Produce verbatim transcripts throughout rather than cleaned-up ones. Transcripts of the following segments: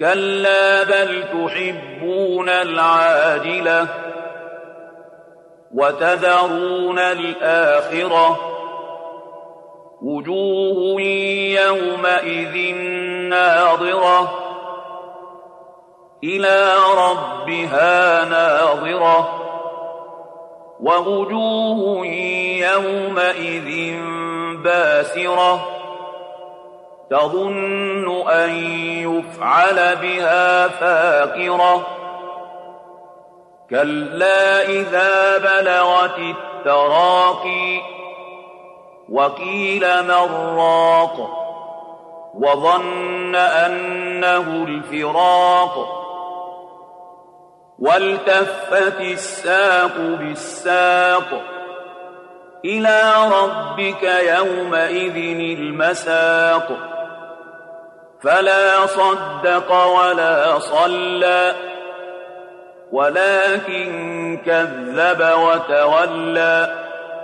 كلا بل تحبون العاجلة وتذرون الآخرة وجوه يومئذ ناظرة إلى ربها ناظرة ووجوه يومئذ باسرة تظن أن يفعل بها فاقرة كلا إذا بلغت التراقي وقيل من راق وظن أنه الفراق والتفت الساق بالساق إلى ربك يومئذ المساق فلا صدق ولا صلى ولكن كذب وتولى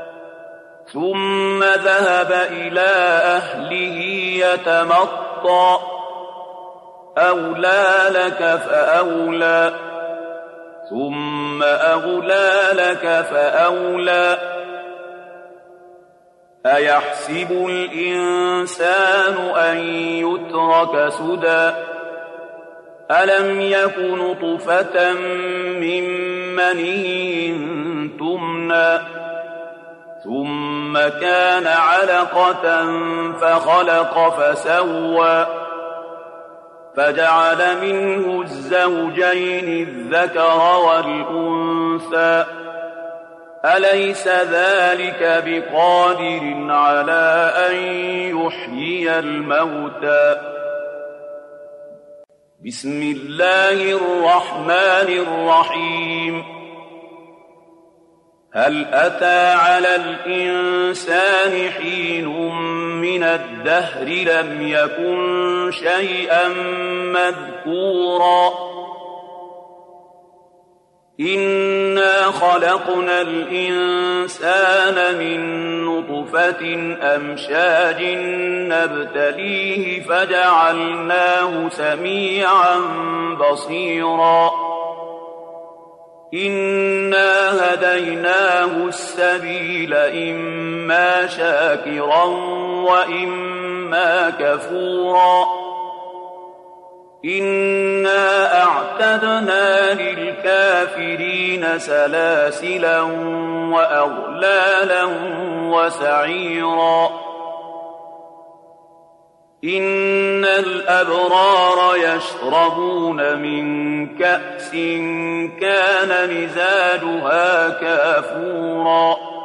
ثم ذهب إلى أهله يتمطى أولى لك فأولى ثم أولى لك فأولى أيحسب الإنسان أن يترك سدى ألم يك نطفة من مني تمنى ثم كان علقة فخلق فسوى فجعل منه الزوجين الذكر والأنثى أليس ذلك بقادر على أن يحيي الموتى بسم الله الرحمن الرحيم هل أتى على الإنسان حين من الدهر لم يكن شيئا مذكورا إنا خلقنا الإنسان من نطفة أمشاج نبتليه فجعلناه سميعا بصيرا إنا هديناه السبيل إما شاكرا وإما كفورا إنا أعتدنا للكافرين سلاسلا وأغلالا وسعيرا إن الأبرار يشربون من كأس كان مزاجها كافورا